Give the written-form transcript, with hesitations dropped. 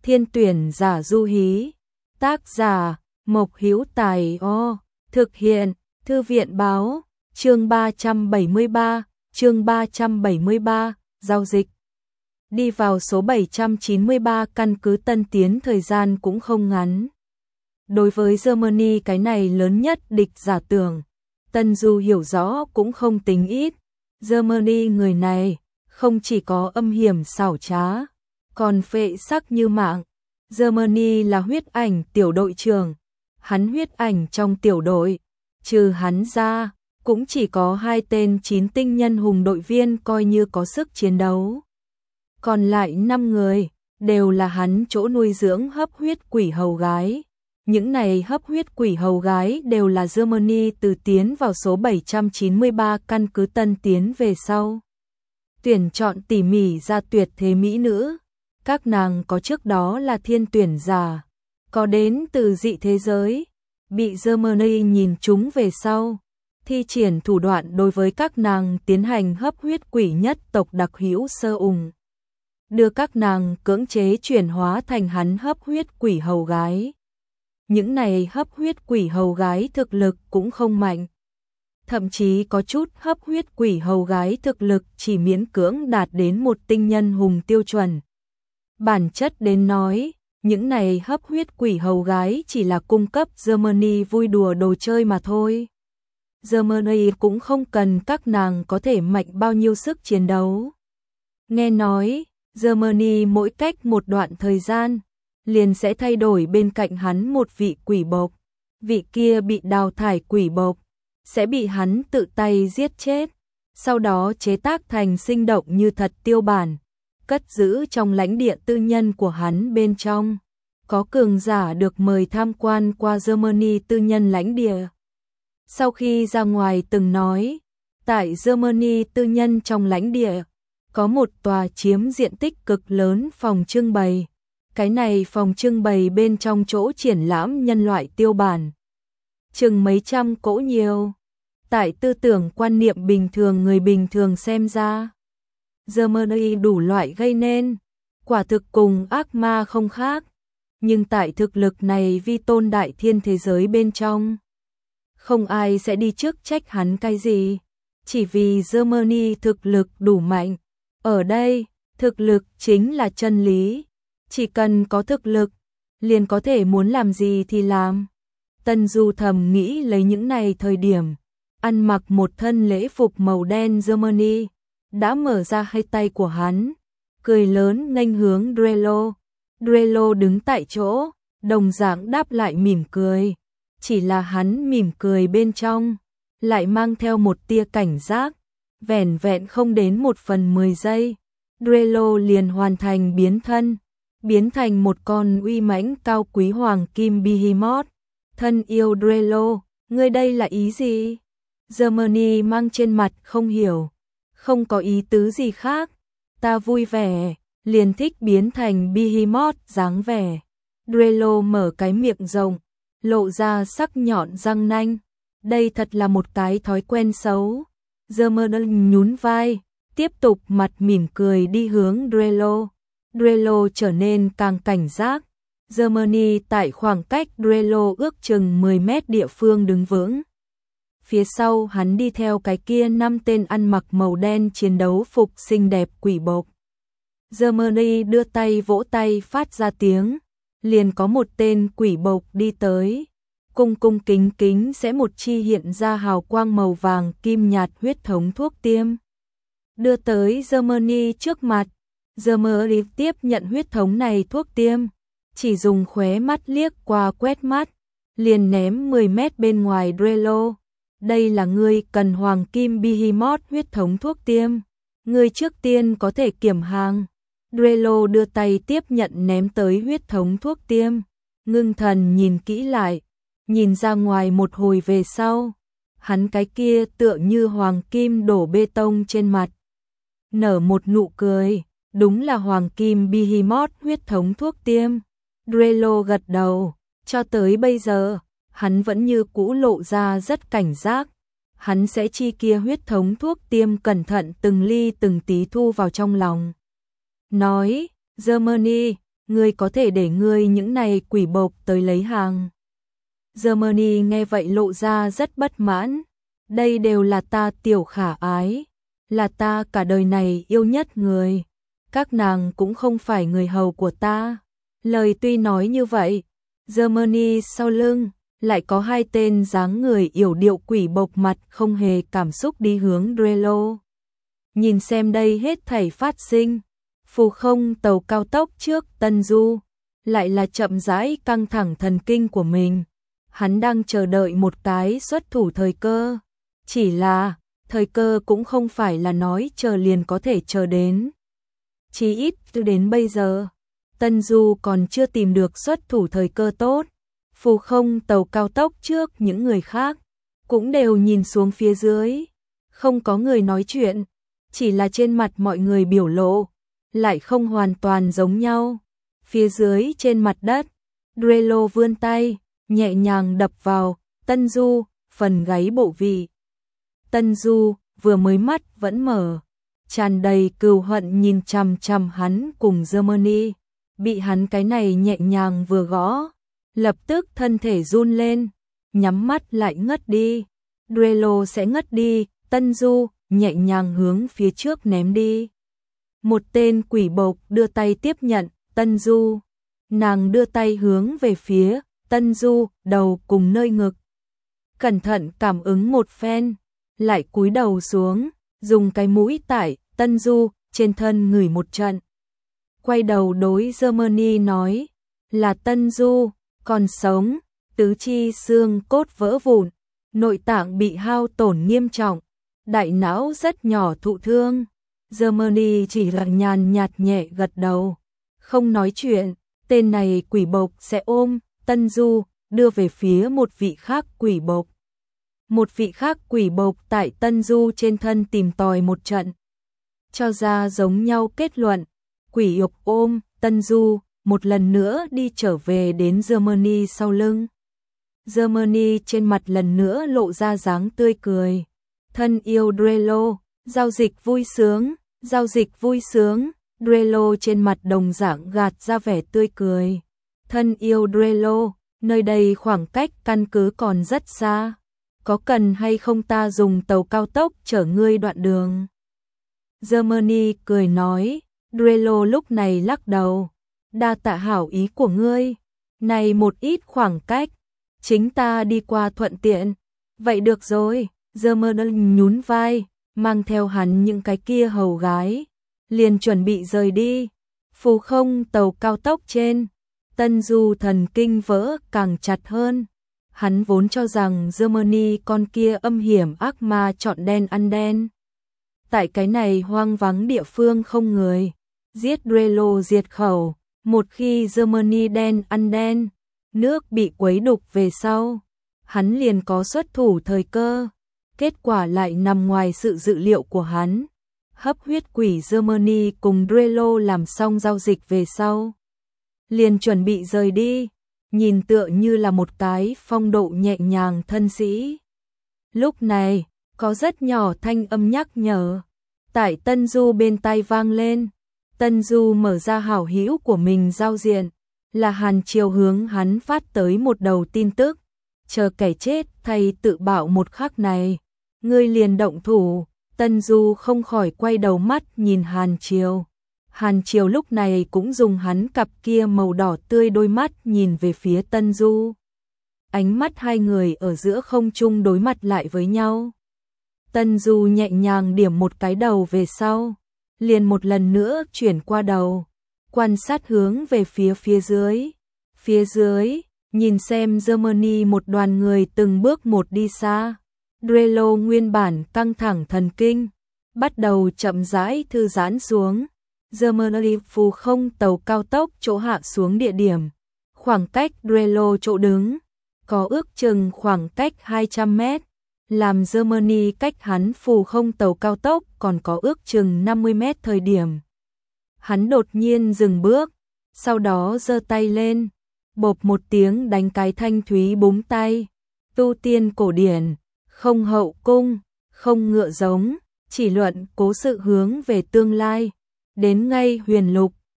Thiên tuyển giả Du Hí. Tác giả Mộc Hữu Tài. Thực hiện Thư viện báo. Chương 373, giao dịch. Đi vào số 793 căn cứ Tân Tiến thời gian cũng không ngắn. Đối với Germany cái này lớn nhất địch giả tưởng, Tân Du hiểu rõ cũng không tính ít. Germany người này không chỉ có âm hiểm xảo trá, còn phệ sắc như mạng. Germany là huyết ảnh tiểu đội trưởng, hắn huyết ảnh trong tiểu đội, trừ hắn ra, cũng chỉ có 2 tên 9 tinh nhân hùng đội viên coi như có sức chiến đấu. Còn lại 5 người, đều là hắn chỗ nuôi dưỡng hấp huyết quỷ hầu gái. Những này hấp huyết quỷ hầu gái đều là Germany từ tiến vào số 793 căn cứ Tân Tiến về sau. Tuyển chọn tỉ mỉ ra tuyệt thế mỹ nữ. Các nàng có trước đó là thiên tuyển giả, có đến từ dị thế giới, bị Germany nhìn chúng về sau, thi triển thủ đoạn đối với các nàng tiến hành hấp huyết quỷ nhất tộc đặc hữu sơ ủng, đưa các nàng cưỡng chế chuyển hóa thành hắn hấp huyết quỷ hầu gái. Những này hấp huyết quỷ hầu gái thực lực cũng không mạnh, thậm chí có chút hấp huyết quỷ hầu gái thực lực chỉ miễn cưỡng đạt đến một tinh nhân hùng tiêu chuẩn. Bản chất đến nói, những này hấp huyết quỷ hầu gái chỉ là cung cấp Germany vui đùa đồ chơi mà thôi. Germany cũng không cần các nàng có thể mạnh bao nhiêu sức chiến đấu. Nghe nói, Germany mỗi cách một đoạn thời gian, liền sẽ thay đổi bên cạnh hắn một vị quỷ bộc. Vị kia bị đào thải quỷ bộc, sẽ bị hắn tự tay giết chết, sau đó chế tác thành sinh động như thật tiêu bản, cất giữ trong lãnh địa tư nhân của hắn bên trong. Có cường giả được mời tham quan qua Germany tư nhân lãnh địa. Sau khi ra ngoài từng nói, tại Germany tư nhân trong lãnh địa, có một tòa chiếm diện tích cực lớn phòng trưng bày. Cái này phòng trưng bày bên trong chỗ triển lãm nhân loại tiêu bản, chừng mấy trăm cỗ nhiều. Tại tư tưởng quan niệm bình thường người bình thường xem ra, Germany đủ loại gây nên, quả thực cùng ác ma không khác. Nhưng tại thực lực này vi tôn đại thiên thế giới bên trong, không ai sẽ đi trước trách hắn cái gì. Chỉ vì Germany thực lực đủ mạnh. Ở đây, thực lực chính là chân lý. Chỉ cần có thực lực, liền có thể muốn làm gì thì làm. Tân Du thầm nghĩ lấy những này thời điểm, ăn mặc một thân lễ phục màu đen Germany, đã mở ra hai tay của hắn, cười lớn nghênh hướng Drello. Drello đứng tại chỗ, đồng dạng đáp lại mỉm cười. Chỉ là hắn mỉm cười bên trong, lại mang theo một tia cảnh giác. Vẻn vẹn không đến 1/10 giây, Drello liền hoàn thành biến thân, biến thành một con uy mãnh cao quý hoàng kim behemoth. Thân yêu Drello, ngươi đây là ý gì? Germany mang trên mặt không hiểu, không có ý tứ gì khác. Ta vui vẻ, liền thích biến thành behemoth dáng vẻ. Drello mở cái miệng rộng, lộ ra sắc nhọn răng nanh. Đây thật là một cái thói quen xấu. Germany nhún vai, tiếp tục mặt mỉm cười đi hướng Drello. Drello trở nên càng cảnh giác. Germany tại khoảng cách Drello ước chừng 10 mét địa phương đứng vững. Phía sau hắn đi theo cái kia 5 tên ăn mặc màu đen chiến đấu phục xinh đẹp quỷ bộc. Germany đưa tay vỗ tay phát ra tiếng, liền có một tên quỷ bộc đi tới, cung cung kính kính sẽ một chi hiện ra hào quang màu vàng kim nhạt huyết thống thuốc tiêm, đưa tới Germany trước mặt. Germany tiếp nhận huyết thống này thuốc tiêm, chỉ dùng khóe mắt liếc qua quét mắt, liền ném 10 mét bên ngoài Drello. Đây là ngươi cần hoàng kim behemoth huyết thống thuốc tiêm, ngươi trước tiên có thể kiểm hàng. Drello đưa tay tiếp nhận ném tới huyết thống thuốc tiêm, ngưng thần nhìn kỹ lại, nhìn ra ngoài một hồi về sau, hắn cái kia tựa như hoàng kim đổ bê tông trên mặt, nở một nụ cười, đúng là hoàng kim behemoth huyết thống thuốc tiêm. Drello gật đầu, cho tới bây giờ, hắn vẫn như cũ lộ ra rất cảnh giác. Hắn sẽ chi kia huyết thống thuốc tiêm cẩn thận từng ly từng tí thu vào trong lòng. Nói, Germany, ngươi có thể để ngươi những này quỷ bộc tới lấy hàng. Germany nghe vậy lộ ra rất bất mãn. Đây đều là ta tiểu khả ái, là ta cả đời này yêu nhất người. Các nàng cũng không phải người hầu của ta. Lời tuy nói như vậy, Germany sau lưng lại có hai tên dáng người yểu điệu quỷ bộc mặt không hề cảm xúc đi hướng Drelo. Nhìn xem đây hết thảy phát sinh, phù không tàu cao tốc trước Tân Du, lại là chậm rãi căng thẳng thần kinh của mình. Hắn đang chờ đợi một cái xuất thủ thời cơ. Chỉ là, thời cơ cũng không phải là nói chờ liền có thể chờ đến. Chí ít đến bây giờ, Tân Du còn chưa tìm được xuất thủ thời cơ tốt. Phù không tàu cao tốc trước những người khác, cũng đều nhìn xuống phía dưới. Không có người nói chuyện, chỉ là trên mặt mọi người biểu lộ, lại không hoàn toàn giống nhau. Phía dưới trên mặt đất, Drelo vươn tay, nhẹ nhàng đập vào Tân Du, phần gáy bộ vị. Tân Du vừa mới mắt vẫn mở, tràn đầy cừu hận nhìn chằm chằm hắn cùng Germany. Bị hắn cái này nhẹ nhàng vừa gõ, lập tức thân thể run lên, nhắm mắt lại ngất đi. Drelo sẽ ngất đi, Tân Du nhẹ nhàng hướng phía trước ném đi. Một tên quỷ bộc đưa tay tiếp nhận Tân Du. Nàng đưa tay hướng về phía Tân Du, đầu cùng nơi ngực. Cẩn thận cảm ứng một phen, lại cúi đầu xuống, dùng cái mũi tại Tân Du trên thân ngửi một trận. Quay đầu đối Germany nói, là Tân Du, còn sống, tứ chi xương cốt vỡ vụn, nội tạng bị hao tổn nghiêm trọng, đại não rất nhỏ thụ thương. Germany chỉ là nhàn nhạt nhẹ gật đầu, không nói chuyện. Tên này quỷ bộc sẽ ôm Tân Du đưa về phía một vị khác quỷ bộc. Một vị khác quỷ bộc tại Tân Du trên thân tìm tòi một trận, cho ra giống nhau kết luận. Quỷ ục ôm Tân Du một lần nữa đi trở về đến Germany sau lưng. Germany trên mặt lần nữa lộ ra dáng tươi cười. Thân yêu Drelo, giao dịch vui sướng, giao dịch vui sướng. Drelo trên mặt đồng dạng gạt ra vẻ tươi cười. Thân yêu Drelo, nơi đây khoảng cách căn cứ còn rất xa. Có cần hay không ta dùng tàu cao tốc chở ngươi đoạn đường? Germany cười nói. Drelo lúc này lắc đầu. Đa tạ hảo ý của ngươi. Này một ít khoảng cách, chính ta đi qua thuận tiện. Vậy được rồi. Germany nhún vai, mang theo hắn những cái kia hầu gái, liền chuẩn bị rời đi. Phù không tàu cao tốc trên, Tân Du thần kinh vỡ càng chặt hơn. Hắn vốn cho rằng Germany con kia âm hiểm ác ma chọn đen ăn đen. Tại cái này hoang vắng địa phương không người, giết Drelo diệt khẩu. Một khi Germany đen ăn đen, nước bị quấy đục về sau, hắn liền có xuất thủ thời cơ. Kết quả lại nằm ngoài sự dự liệu của hắn. Hấp huyết quỷ Germany cùng Drelo làm xong giao dịch về sau, liền chuẩn bị rời đi, nhìn tựa như là một cái phong độ nhẹ nhàng thân sĩ. Lúc này, có rất nhỏ thanh âm nhắc nhở tại Tân Du bên tai vang lên. Tân Du mở ra hảo hữu của mình giao diện, là Hàn Triều hướng hắn phát tới một đầu tin tức. Chờ kẻ chết thay tự bảo một khắc này, ngươi liền động thủ. Tân Du không khỏi quay đầu mắt nhìn Hàn Triều. Hàn Triều lúc này cũng dùng hắn cặp kia màu đỏ tươi đôi mắt nhìn về phía Tân Du. Ánh mắt hai người ở giữa không trung đối mặt lại với nhau. Tân Du nhẹ nhàng điểm một cái đầu về sau, liền một lần nữa chuyển qua đầu, quan sát hướng về phía dưới. Phía dưới, nhìn xem Germany một đoàn người từng bước một đi xa. Drelo nguyên bản căng thẳng thần kinh, bắt đầu chậm rãi thư giãn xuống. Germany phù không tàu cao tốc chỗ hạ xuống địa điểm. Khoảng cách Drelo chỗ đứng, có ước chừng khoảng cách 200 mét. Làm Germany cách hắn phù không tàu cao tốc còn có ước chừng 50 mét thời điểm. Hắn đột nhiên dừng bước, sau đó giơ tay lên, bộp một tiếng đánh cái thanh thúy búng tay. Tu tiên cổ điển, không hậu cung, không ngựa giống, chỉ luận cố sự hướng về tương lai, đến ngay huyền lục.